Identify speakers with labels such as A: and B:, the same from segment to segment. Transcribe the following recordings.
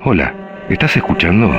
A: Hola, ¿estás escuchando?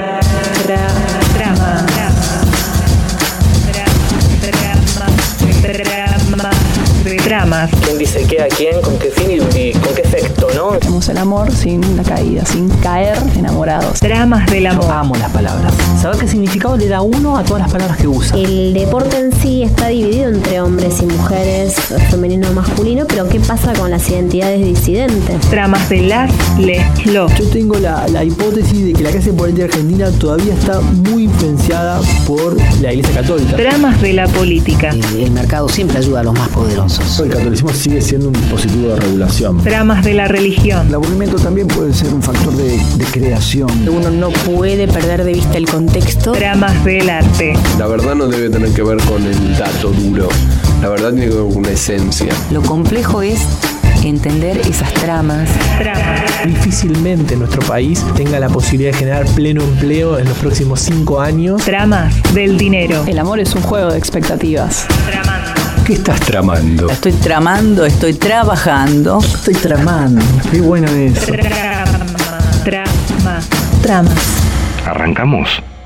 B: Tramas.
C: ¿Quién dice qué a quién? ¿Con qué fin y con qué efecto, no?
D: Hacemos el amor sin la caída, sin caer enamorados.
B: Tramas del amor.
C: Yo amo las palabras. Saber qué significado le da uno a todas las palabras que usa.
E: El deporte en sí está dividido entre hombres y mujeres, femenino o masculino, pero ¿qué pasa con las identidades disidentes?
B: Tramas de las, les, los.
F: Yo tengo la hipótesis de que la clase política argentina todavía está muy influenciada por la Iglesia Católica.
B: Tramas de la política.
C: El mercado siempre ayuda a los más poderosos.
F: El catolicismo sigue siendo un dispositivo de regulación.
B: Tramas de la religión.
F: El aburrimiento también puede ser un factor de creación.
D: Uno no puede perder de vista el contexto.
B: Tramas del arte.
G: La verdad no debe tener que ver con el dato duro. La verdad tiene que ver con una esencia.
H: Lo complejo es entender esas tramas.
I: Difícilmente nuestro país tenga la posibilidad de generar pleno empleo en los próximos 5 años.
B: Tramas del dinero.
D: El amor es un juego de expectativas.
A: ¿Qué estás tramando?
H: Estoy tramando, estoy trabajando.
F: Estoy tramando. Qué bueno eso.
B: Tramas.
A: ¿Arrancamos?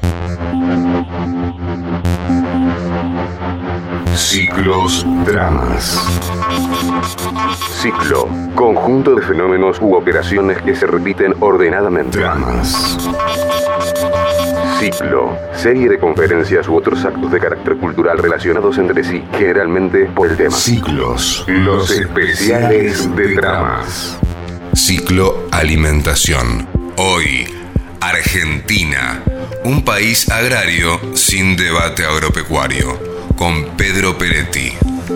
A: Ciclos Dramas. Ciclo, conjunto de fenómenos u operaciones que se repiten ordenadamente. Dramas. Ciclo, serie de conferencias u otros actos de carácter cultural relacionados entre sí, generalmente por el tema. Ciclos, los especiales de dramas.
J: Ciclo Alimentación. Hoy, Argentina, un país agrario sin debate agropecuario, con Pedro Peretti.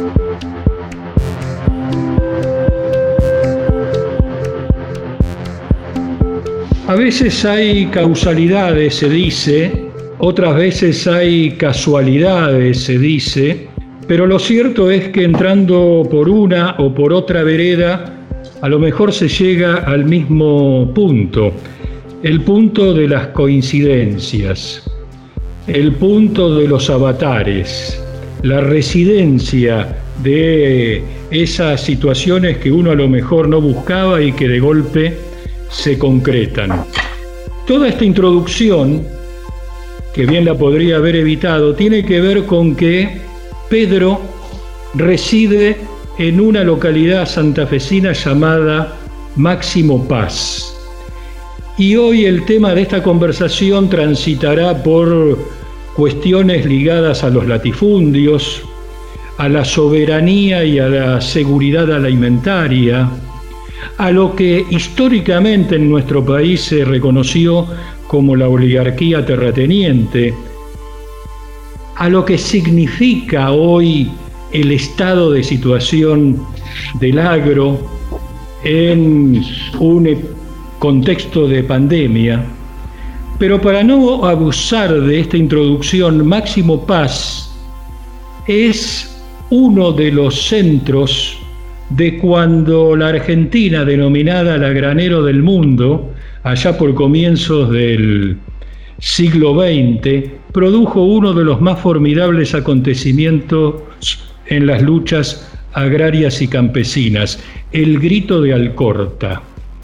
K: A veces hay causalidades, se dice, otras veces hay casualidades, se dice, pero lo cierto es que entrando por una o por otra vereda, a lo mejor se llega al mismo punto, el punto de las coincidencias, el punto de los avatares, la residencia de esas situaciones que uno a lo mejor no buscaba y que de golpe se concretan. Toda esta introducción, que bien la podría haber evitado, tiene que ver con que Pedro reside en una localidad santafesina llamada Máximo Paz. Y hoy el tema de esta conversación transitará por cuestiones ligadas a los latifundios, a la soberanía y a la seguridad alimentaria, a lo que históricamente en nuestro país se reconoció como la oligarquía terrateniente, a lo que significa hoy el estado de situación del agro en un contexto de pandemia. Pero para no abusar de esta introducción, Máximo Paz es uno de los centros de cuando la Argentina, denominada la granero del mundo, allá por comienzos del siglo XX, produjo uno de los más formidables acontecimientos en las luchas agrarias y campesinas, el Grito de Alcorta.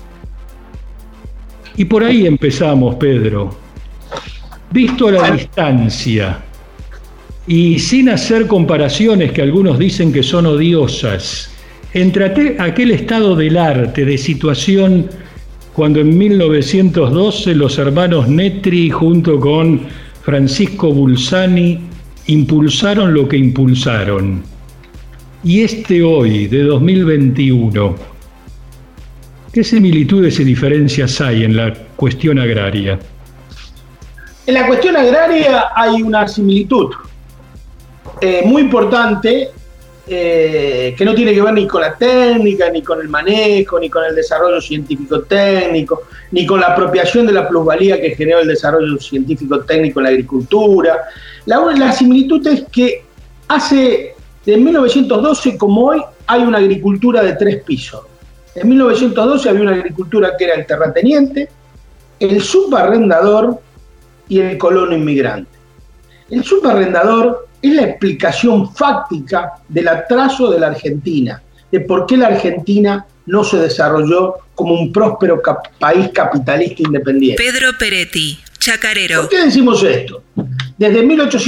K: Y por ahí empezamos, Pedro. Visto a la distancia y sin hacer comparaciones que algunos dicen que son odiosas, entre aquel estado del arte, de situación, cuando en 1912 los hermanos Netri junto con Francisco Bulzani impulsaron lo que impulsaron, y este hoy, de 2021, ¿qué similitudes y diferencias hay en la cuestión agraria?
L: En la cuestión agraria hay una similitud muy importante, que no tiene que ver ni con la técnica, ni con el manejo, ni con el desarrollo científico-técnico, ni con la apropiación de la plusvalía que generó el desarrollo científico-técnico en la agricultura. La similitud es que de 1912 como hoy hay una agricultura de 3 pisos. En 1912 había una agricultura que era el terrateniente, el subarrendador y el colono inmigrante. El subarrendador es la explicación fáctica del atraso de la Argentina, de por qué la Argentina no se desarrolló como un próspero país capitalista independiente.
B: Pedro Peretti, chacarero.
L: ¿Por qué decimos esto? Desde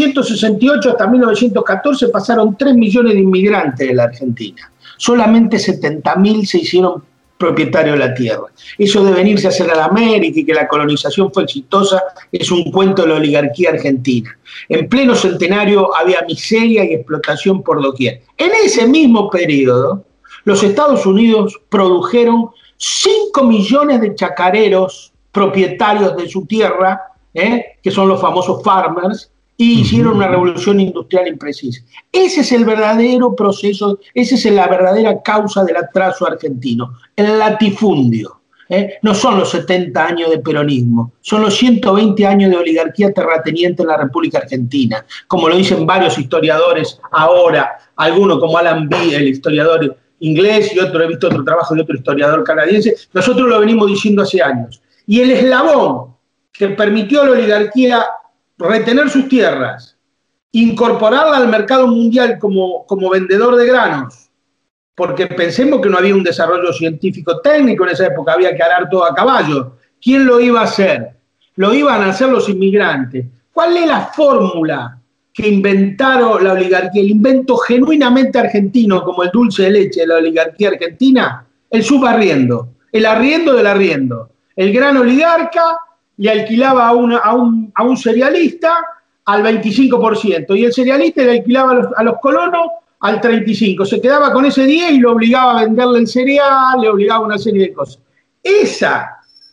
L: 1868 hasta 1914 pasaron 3 millones de inmigrantes de la Argentina. Solamente 70.000 se hicieron propietarios de la tierra. Eso de venirse a hacer a la América y que la colonización fue exitosa es un cuento de la oligarquía argentina. En pleno centenario había miseria y explotación por doquier. En ese mismo periodo, los Estados Unidos produjeron 5 millones de chacareros propietarios de su tierra, que son los famosos farmers, y hicieron una revolución industrial imprecisa. Ese es el verdadero proceso, esa es la verdadera causa del atraso argentino, el latifundio. No son los 70 años de peronismo, son los 120 años de oligarquía terrateniente en la República Argentina, como lo dicen varios historiadores ahora, algunos como Alan Bee, el historiador inglés, y otro, he visto otro trabajo de otro historiador canadiense. Nosotros lo venimos diciendo hace años. Y el eslabón que permitió a la oligarquía retener sus tierras, incorporarla al mercado mundial como vendedor de granos, porque pensemos que no había un desarrollo científico técnico en esa época, había que arar todo a caballo. ¿Quién lo iba a hacer? Lo iban a hacer los inmigrantes. ¿Cuál es la fórmula que inventaron la oligarquía? El invento genuinamente argentino, como el dulce de leche de la oligarquía argentina, el subarriendo, el arriendo del arriendo. El gran oligarca le alquilaba a un cerealista al 25%, y el cerealista le alquilaba a los colonos al 35%. Se quedaba con ese 10% y lo obligaba a venderle el cereal, le obligaba a una serie de cosas. Esa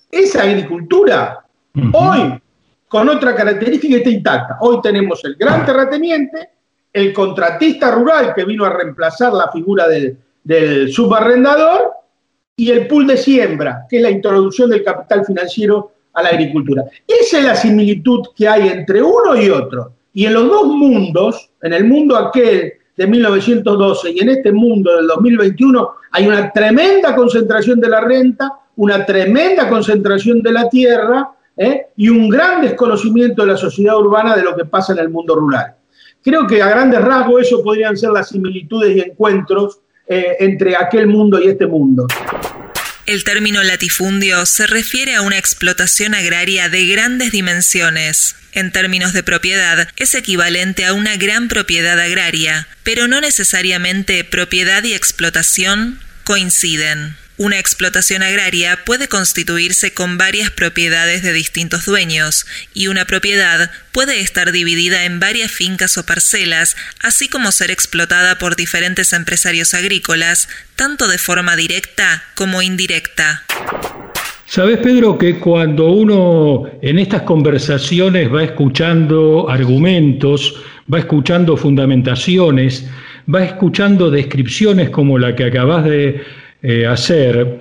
L: agricultura, hoy, con otra característica, está intacta. Hoy tenemos el gran terrateniente, el contratista rural que vino a reemplazar la figura del subarrendador, y el pool de siembra, que es la introducción del capital financiero a la agricultura. Esa es la similitud que hay entre uno y otro. Y en los dos mundos, en el mundo aquel de 1912 y en este mundo del 2021, hay una tremenda concentración de la renta, una tremenda concentración de la tierra, y un gran desconocimiento de la sociedad urbana de lo que pasa en el mundo rural. Creo que a grandes rasgos eso podrían ser las similitudes y encuentros entre aquel mundo y este mundo.
B: El término latifundio se refiere a una explotación agraria de grandes dimensiones. En términos de propiedad, es equivalente a una gran propiedad agraria, pero no necesariamente propiedad y explotación coinciden. Una explotación agraria puede constituirse con varias propiedades de distintos dueños, y una propiedad puede estar dividida en varias fincas o parcelas, así como ser explotada por diferentes empresarios agrícolas, tanto de forma directa como indirecta.
K: ¿Sabés, Pedro, que cuando uno en estas conversaciones va escuchando argumentos, va escuchando fundamentaciones, va escuchando descripciones como la que acabás de hacer,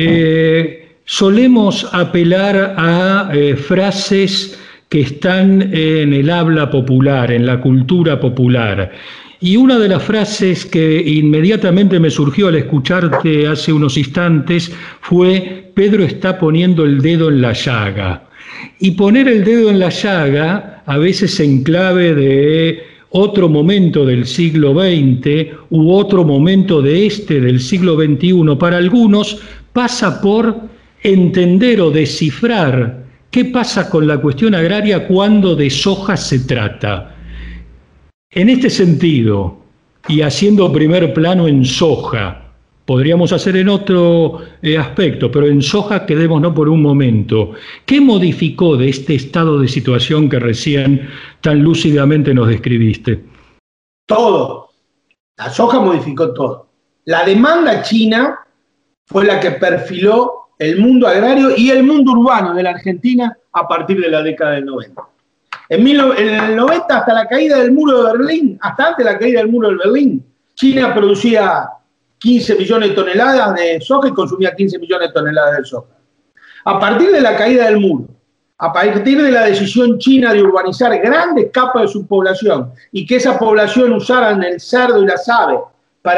K: solemos apelar a frases que están en el habla popular, en la cultura popular? Y una de las frases que inmediatamente me surgió al escucharte hace unos instantes fue: Pedro está poniendo el dedo en la llaga. Y poner el dedo en la llaga, a veces en clave de otro momento del siglo XX u otro momento del siglo XXI, para algunos pasa por entender o descifrar qué pasa con la cuestión agraria cuando de soja se trata. En este sentido, y haciendo primer plano en soja, podríamos hacer en otro aspecto, pero en soja quedémonos por un momento. ¿Qué modificó de este estado de situación que recién tan lúcidamente nos describiste?
L: Todo. La soja modificó todo. La demanda china fue la que perfiló el mundo agrario y el mundo urbano de la Argentina a partir de la década del 90. En el 90, hasta la caída del muro de Berlín, hasta antes de la caída del muro de Berlín, China producía 15 millones de toneladas de soja y consumía 15 millones de toneladas de soja. A partir de la caída del muro, a partir de la decisión china de urbanizar grandes capas de su población y que esa población usaran el cerdo y las aves para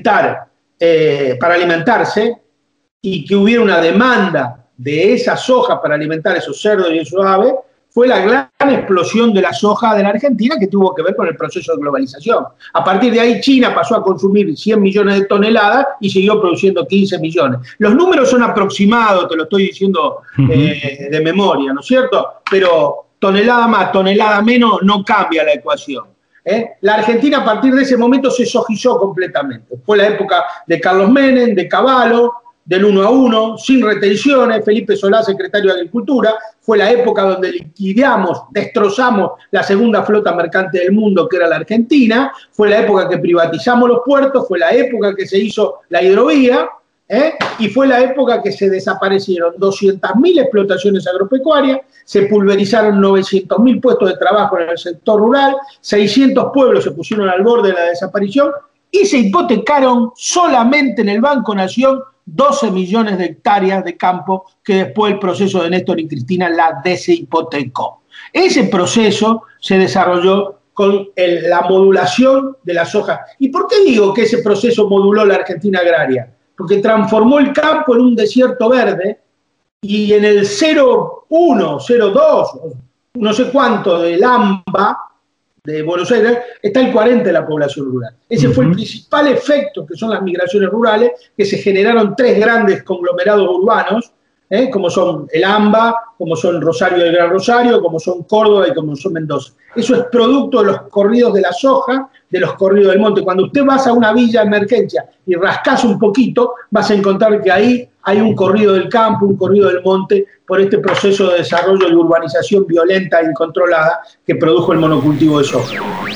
L: alimentarse, y que hubiera una demanda de esa soja para alimentar esos cerdos y esos aves, fue la gran explosión de la soja de la Argentina, que tuvo que ver con el proceso de globalización. A partir de ahí China pasó a consumir 100 millones de toneladas y siguió produciendo 15 millones. Los números son aproximados, te lo estoy diciendo de memoria, ¿no es cierto? Pero tonelada más, tonelada menos, no cambia la ecuación. La Argentina a partir de ese momento se sojizó completamente. Fue la época de Carlos Menem, de Cavallo, del 1 a 1, sin retenciones, Felipe Solá, secretario de Agricultura. Fue la época donde liquidamos, destrozamos la segunda flota mercante del mundo, que era la Argentina. Fue la época que privatizamos los puertos, fue la época que se hizo la hidrovía, y fue la época que se desaparecieron 200.000 explotaciones agropecuarias, se pulverizaron 900.000 puestos de trabajo en el sector rural, 600 pueblos se pusieron al borde de la desaparición y se hipotecaron solamente en el Banco Nación 12 millones de hectáreas de campo que después el proceso de Néstor y Cristina la deshipotecó. Ese proceso se desarrolló con la modulación de la soja. ¿Y por qué digo que ese proceso moduló la Argentina agraria? Porque transformó el campo en un desierto verde y en el 0,1, 0,2, no sé cuánto del AMBA de Buenos Aires, está el 40% de la población rural. Ese fue el principal efecto, que son las migraciones rurales, que se generaron 3 grandes conglomerados urbanos, como son el AMBA, como son Rosario del Gran Rosario, como son Córdoba y como son Mendoza. Eso es producto de los corridos de la soja, de los corridos del monte. Cuando usted vas a una villa de emergencia y rascas un poquito, vas a encontrar que ahí hay un corrido del campo, un corrido del monte, por este proceso de desarrollo y urbanización violenta e incontrolada que produjo el monocultivo de soja.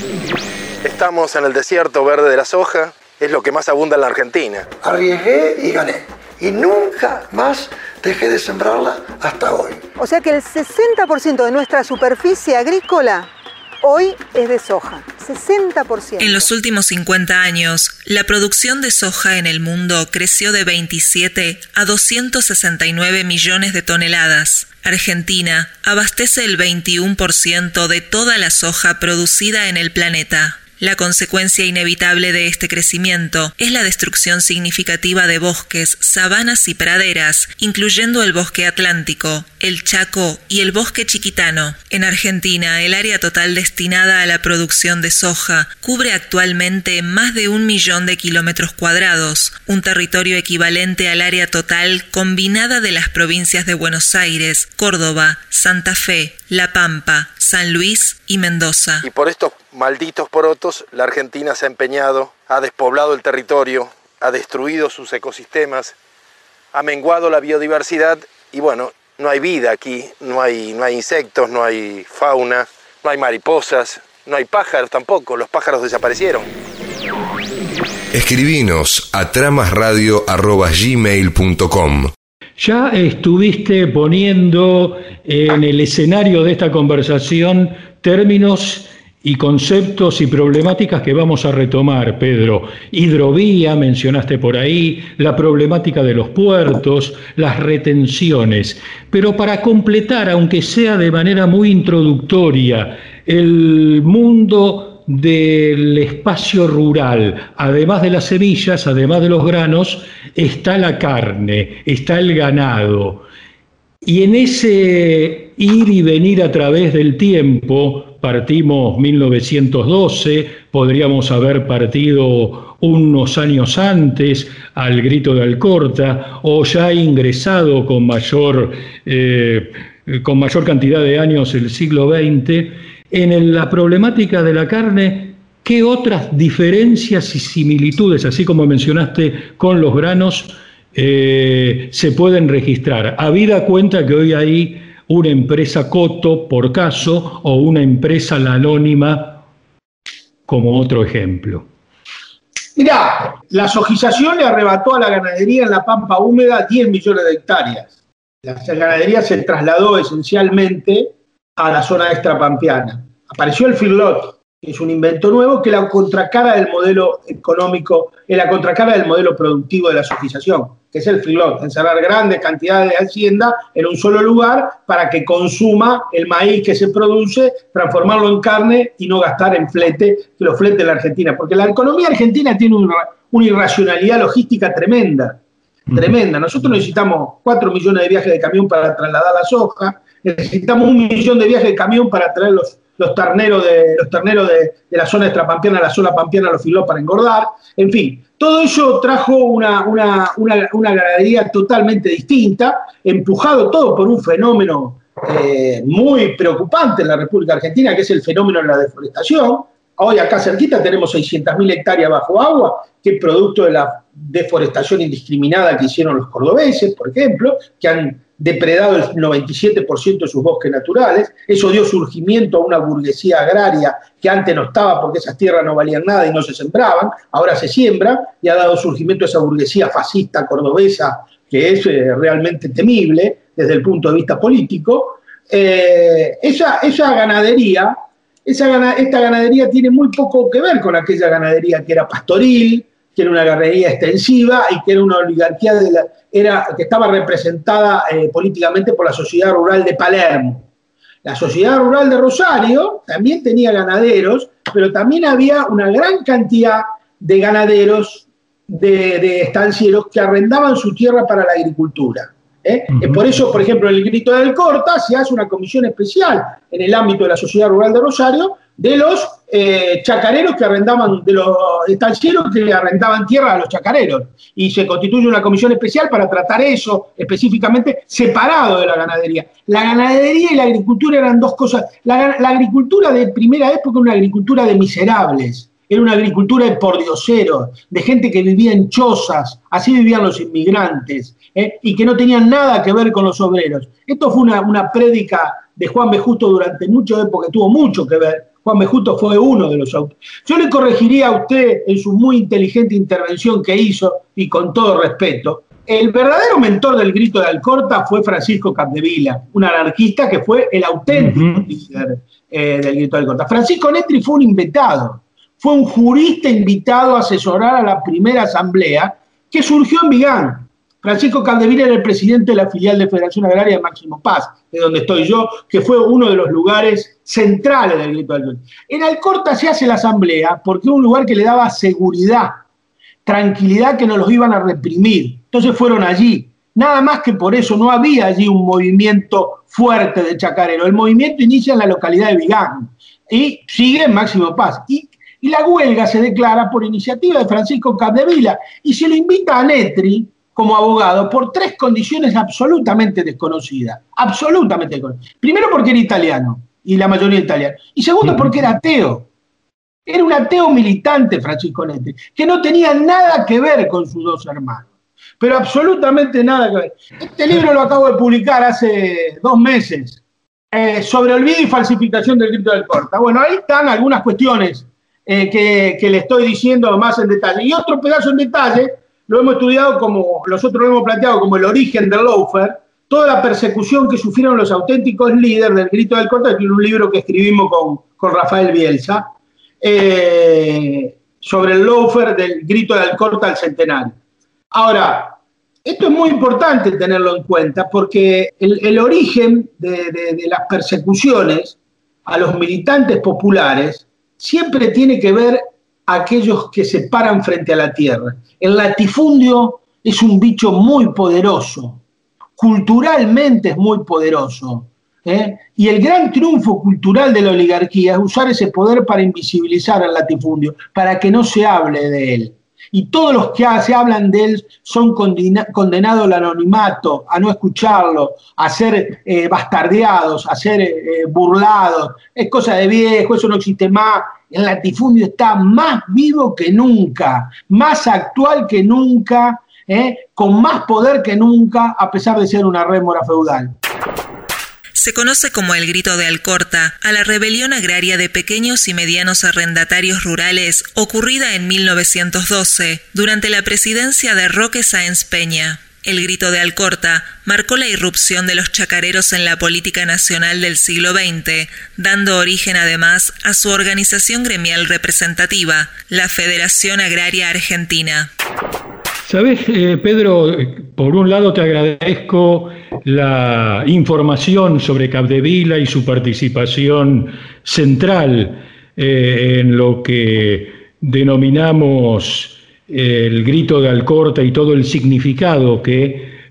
M: Estamos en el desierto verde de la soja, es lo que más abunda en la Argentina.
N: Arriesgué y gané. Y nunca más dejé de sembrarla hasta hoy.
O: O sea que el 60% de nuestra superficie agrícola hoy es de soja. 60%.
B: En los últimos 50 años, la producción de soja en el mundo creció de 27 a 269 millones de toneladas. Argentina abastece el 21% de toda la soja producida en el planeta. La consecuencia inevitable de este crecimiento es la destrucción significativa de bosques, sabanas y praderas, incluyendo el bosque atlántico, el Chaco y el bosque chiquitano. En Argentina, el área total destinada a la producción de soja cubre actualmente más de 1 millón de kilómetros cuadrados, un territorio equivalente al área total combinada de las provincias de Buenos Aires, Córdoba, Santa Fe, La Pampa, San Luis y Mendoza.
M: Y por estos malditos porotos, la Argentina se ha empeñado, ha despoblado el territorio, ha destruido sus ecosistemas, ha menguado la biodiversidad y bueno, no hay vida aquí, no hay insectos, no hay fauna, no hay mariposas, no hay pájaros tampoco, los pájaros desaparecieron.
J: Escribinos a tramasradio@gmail.com.
K: Ya estuviste poniendo en el escenario de esta conversación términos y conceptos y problemáticas que vamos a retomar, Pedro. Hidrovía, mencionaste por ahí, la problemática de los puertos, las retenciones. Pero para completar, aunque sea de manera muy introductoria, el mundo del espacio rural, además de las semillas, además de los granos, está la carne, está el ganado. Y en ese ir y venir a través del tiempo, partimos 1912, podríamos haber partido unos años antes al Grito de Alcorta, o ya ingresado con mayor cantidad de años el siglo XX. En la problemática de la carne, ¿qué otras diferencias y similitudes, así como mencionaste con los granos, se pueden registrar? Habida cuenta que hoy hay una empresa Coto, por caso, o una empresa La Anónima, como otro ejemplo.
L: Mirá, la sojización le arrebató a la ganadería en la Pampa Húmeda 10 millones de hectáreas. La ganadería se trasladó esencialmente a la zona extrapampeana. Apareció el feedlot, que es un invento nuevo, que es la contracara del modelo económico, es la contracara del modelo productivo de la sojización, que es el feedlot, encerrar grandes cantidades de hacienda en un solo lugar para que consuma el maíz que se produce, transformarlo en carne y no gastar en flete, que lo flete la Argentina. Porque la economía argentina tiene una irracionalidad logística tremenda. Tremenda. Nosotros necesitamos 4 millones de viajes de camión para trasladar la soja, necesitamos 1 millón de viajes de camión para traer los terneros de la zona extrapampeana a la zona pampeana, los filó para engordar. En fin, todo ello trajo una ganadería totalmente distinta, empujado todo por un fenómeno muy preocupante en la República Argentina, que es el fenómeno de la deforestación. Hoy acá cerquita tenemos 600.000 hectáreas bajo agua, que es producto de la deforestación indiscriminada que hicieron los cordobeses, por ejemplo, que han depredado el 97% de sus bosques naturales. Eso dio surgimiento a una burguesía agraria que antes no estaba porque esas tierras no valían nada y no se sembraban, ahora se siembra, y ha dado surgimiento a esa burguesía fascista cordobesa que es realmente temible desde el punto de vista político. Esta ganadería tiene muy poco que ver con aquella ganadería que era pastoril, que era una ganadería extensiva y que era una oligarquía que estaba representada políticamente por la Sociedad Rural de Palermo. La Sociedad Rural de Rosario también tenía ganaderos, pero también había una gran cantidad de ganaderos, de estancieros que arrendaban su tierra para la agricultura. Por eso, por ejemplo, en el Grito de Alcorta se hace una comisión especial en el ámbito de la Sociedad Rural de Rosario de los chacareros que arrendaban, de los estancieros que arrendaban tierra a los chacareros. Y se constituye una comisión especial para tratar eso específicamente separado de la ganadería. La ganadería y la agricultura eran dos cosas. La agricultura de primera época era una agricultura de miserables. Era una agricultura de pordioseros, de gente que vivía en chozas, así vivían los inmigrantes, y que no tenían nada que ver con los obreros. Esto fue una prédica de Juan B. Justo durante mucho tiempo, que tuvo mucho que ver. Juan B. Justo fue uno de los autores. Yo le corregiría a usted en su muy inteligente intervención que hizo, y con todo respeto, el verdadero mentor del Grito de Alcorta fue Francisco Capdevila, un anarquista que fue el auténtico líder del Grito de Alcorta. Francisco Netri fue un invitado. Fue un jurista invitado a asesorar a la primera asamblea que surgió en Vigán. Francisco Capdevila era el presidente de la filial de Federación Agraria de Máximo Paz, de donde estoy yo, que fue uno de los lugares centrales del Grito de Alcorta. En Alcorta se hace la asamblea porque era un lugar que le daba seguridad, tranquilidad, que no los iban a reprimir. Entonces fueron allí. Nada más que por eso no había allí un movimiento fuerte de chacarero. El movimiento inicia en la localidad de Vigán y sigue en Máximo Paz. Y la huelga se declara por iniciativa de Francisco Capdevila y se lo invita a Netri como abogado por 3 condiciones absolutamente desconocidas. Absolutamente desconocidas. Primero, porque era italiano, y la mayoría italiana. Y segundo, porque era ateo. Era un ateo militante, Francisco Netri, que no tenía nada que ver con sus 2 hermanos. Pero absolutamente nada que ver. Este libro lo acabo de publicar hace 2 meses, sobre olvido y falsificación del Grito de Alcorta. Bueno, ahí están algunas cuestiones que le estoy diciendo más en detalle. Y otro pedazo en detalle, lo hemos estudiado nosotros lo hemos planteado como el origen del lawfare, toda la persecución que sufrieron los auténticos líderes del Grito de Alcorta, que es un libro que escribimos con Rafael Bielsa, sobre el lawfare del Grito de Alcorta al centenario. Ahora, esto es muy importante tenerlo en cuenta porque el origen de las persecuciones a los militantes populares siempre tiene que ver a aquellos que se paran frente a la tierra. El latifundio es un bicho muy poderoso, culturalmente es muy poderoso, y el gran triunfo cultural de la oligarquía es usar ese poder para invisibilizar al latifundio, para que no se hable de él. Y todos los que se hablan de él son condenados al anonimato, a no escucharlo, a ser bastardeados, a ser burlados. Es cosa de viejo, eso no existe más. El latifundio está más vivo que nunca, más actual que nunca, con más poder que nunca, a pesar de ser una rémora feudal.
B: Se conoce como el Grito de Alcorta a la rebelión agraria de pequeños y medianos arrendatarios rurales ocurrida en 1912 durante la presidencia de Roque Sáenz Peña. El Grito de Alcorta marcó la irrupción de los chacareros en la política nacional del siglo XX, dando origen además a su organización gremial representativa, la Federación Agraria Argentina.
K: Sabés, Pedro, por un lado te agradezco la información sobre Capdevila y su participación central en lo que denominamos el Grito de Alcorta y todo el significado que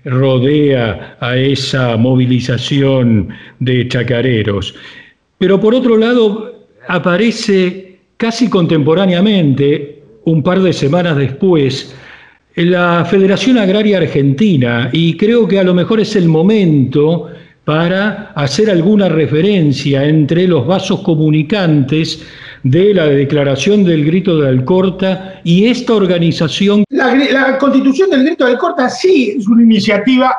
K: rodea a esa movilización de chacareros. Pero por otro lado, aparece casi contemporáneamente, un par de semanas después, la Federación Agraria Argentina, y creo que a lo mejor es el momento para hacer alguna referencia entre los vasos comunicantes de la declaración del Grito de Alcorta y esta organización.
L: La constitución del Grito de Alcorta sí es una iniciativa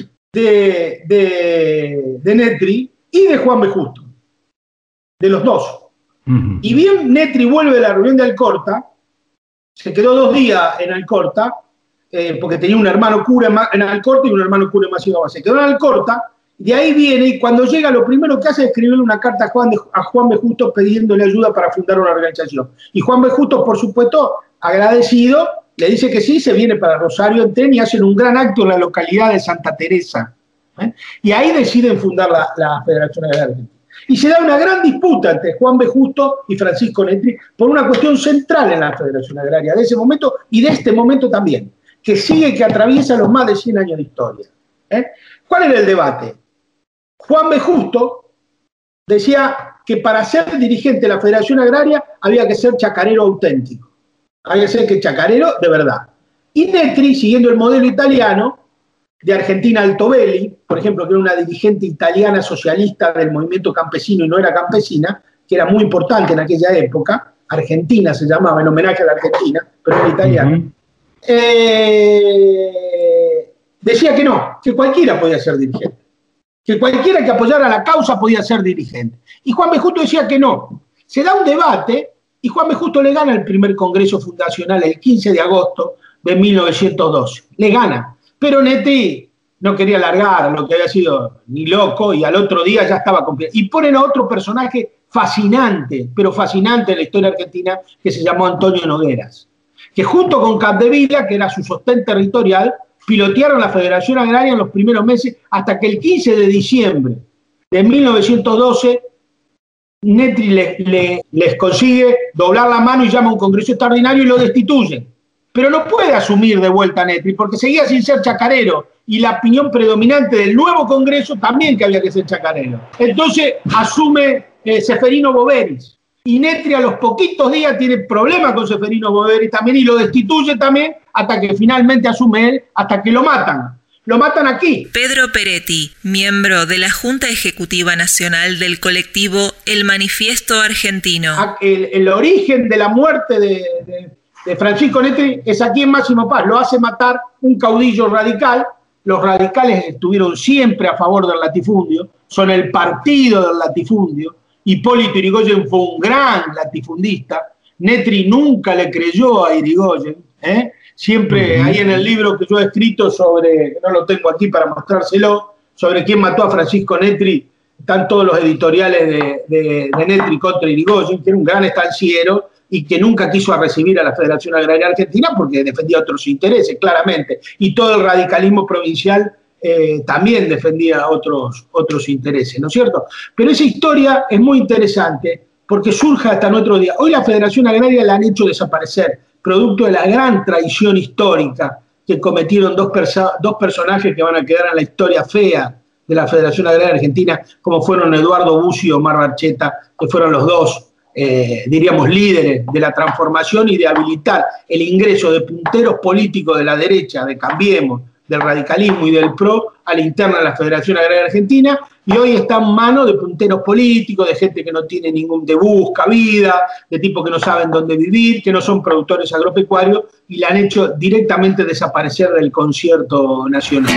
L: de Netri y de Juan B. Justo, de los dos. Uh-huh. Y bien Netri vuelve de la reunión de Alcorta, se quedó 2 días en Alcorta, porque tenía un hermano cura en Alcorta y un hermano cura en Maceió. Se quedó en Alcorta, de ahí viene, y cuando llega lo primero que hace es escribirle una carta a Juan B. Justo pidiéndole ayuda para fundar una organización. Y Juan B. Justo, por supuesto, agradecido, le dice que sí, se viene para Rosario en tren y hacen un gran acto en la localidad de Santa Teresa. Y ahí deciden fundar la Federación Agraria Argentina. Y se da una gran disputa entre Juan B. Justo y Francisco Netri por una cuestión central en la Federación Agraria de ese momento y de este momento también, que sigue, que atraviesa los más de 100 años de historia. ¿Cuál era el debate? Juan B. Justo decía que para ser dirigente de la Federación Agraria había que ser chacarero auténtico, había que ser chacarero de verdad. Y Netri, siguiendo el modelo italiano de Argentina Altobelli, por ejemplo, que era una dirigente italiana socialista del movimiento campesino y no era campesina, que era muy importante en aquella época, Argentina se llamaba, en homenaje a la Argentina, pero era italiana, decía que no, que cualquiera podía ser dirigente, que cualquiera que apoyara la causa podía ser dirigente. Y Juan B. Justo decía que no. Se da un debate y Juan B. Justo le gana el primer congreso fundacional el 15 de agosto de 1912. Le gana. Pero Netri no quería largar lo que había sido ni loco y al otro día ya estaba completo. Y ponen a otro personaje fascinante, pero fascinante en la historia argentina, que se llamó Antonio Nogueras, que junto con Capdevila, que era su sostén territorial, pilotearon la Federación Agraria en los primeros meses hasta que el 15 de diciembre de 1912 Netri les consigue doblar la mano y llama a un congreso extraordinario y lo destituyen. Pero no puede asumir de vuelta Netri porque seguía sin ser chacarero y la opinión predominante del nuevo congreso también que había que ser chacarero. Entonces asume Seferino Boveris. Y Netri a los poquitos días tiene problemas con Seferino Boveris también y lo destituye también hasta que finalmente asume él, hasta que lo matan. Lo matan aquí.
B: Pedro Peretti, miembro de la Junta Ejecutiva Nacional del colectivo El Manifiesto Argentino.
L: El origen de la muerte de Francisco Netri es aquí en Máximo Paz. Lo hace matar un caudillo radical. Los radicales estuvieron siempre a favor del latifundio, son el partido del latifundio. Hipólito Yrigoyen fue un gran latifundista. Netri nunca le creyó a Yrigoyen. Siempre ahí en el libro que yo he escrito sobre, no lo tengo aquí para mostrárselo, sobre quién mató a Francisco Netri, están todos los editoriales de Netri contra Yrigoyen, que era un gran estanciero y que nunca quiso recibir a la Federación Agraria Argentina porque defendía otros intereses, claramente. Y todo el radicalismo provincial también defendía otros intereses, ¿no es cierto? Pero esa historia es muy interesante porque surge hasta nuestro día. Hoy la Federación Agraria la han hecho desaparecer, producto de la gran traición histórica que cometieron dos personajes que van a quedar en la historia fea de la Federación Agraria Argentina, como fueron Eduardo Bussi y Omar Barcheta, que fueron los dos, diríamos, líderes de la transformación y de habilitar el ingreso de punteros políticos de la derecha, de Cambiemos, del radicalismo y del PRO a la interna de la Federación Agraria Argentina, y hoy está en manos de punteros políticos, de gente que no tiene ningún busca vida, de tipos que no saben dónde vivir, que no son productores agropecuarios, y la han hecho directamente desaparecer del concierto nacional.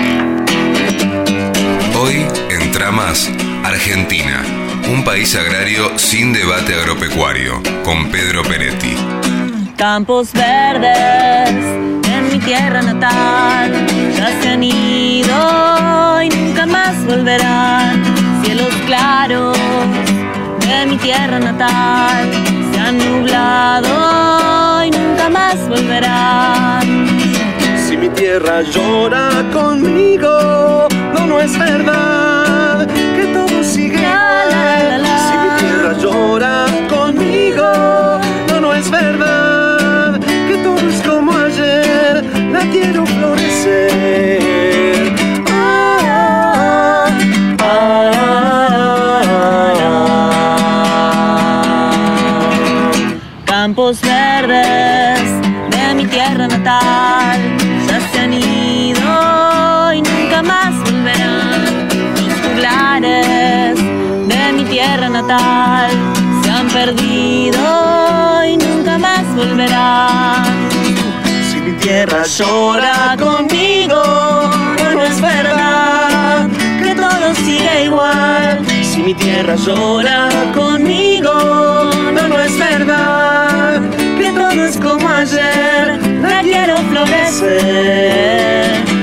J: Hoy, en Tramas, Argentina, un país agrario sin debate agropecuario, con Pedro Peretti.
P: Campos verdes en mi tierra natal ya se han ido y nunca más volverán. Cielos claros de mi tierra natal se han nublado y nunca más volverán.
Q: Si mi tierra llora conmigo, no es verdad que todo sigue igual. Si mi tierra llora conmigo, no es verdad que todo es como ayer. La quiero florecer.
P: campos verdes de mi tierra natal ya se han ido y nunca más volverán. Los juglares de mi tierra natal se han perdido y nunca más volverán.
Q: Si mi tierra llora conmigo, no es verdad que todo sigue igual. Si mi tierra llora conmigo, no es verdad que todo es como ayer. La quiero florecer.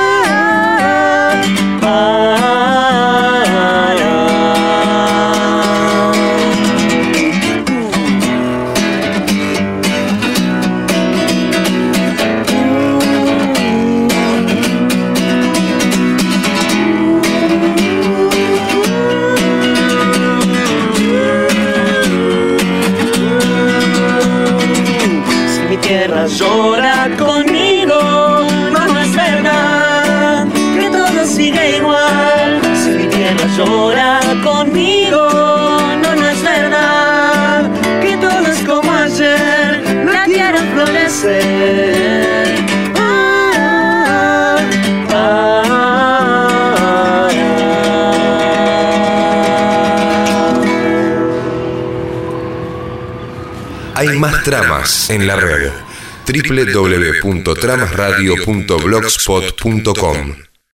Q: Llora conmigo, no es verdad que todo sigue igual. Si mi tierra llora conmigo, no es verdad que todo es como ayer. La quiero florecer.
J: Hay más tramas en la red. www.tramasradio.blogspot.com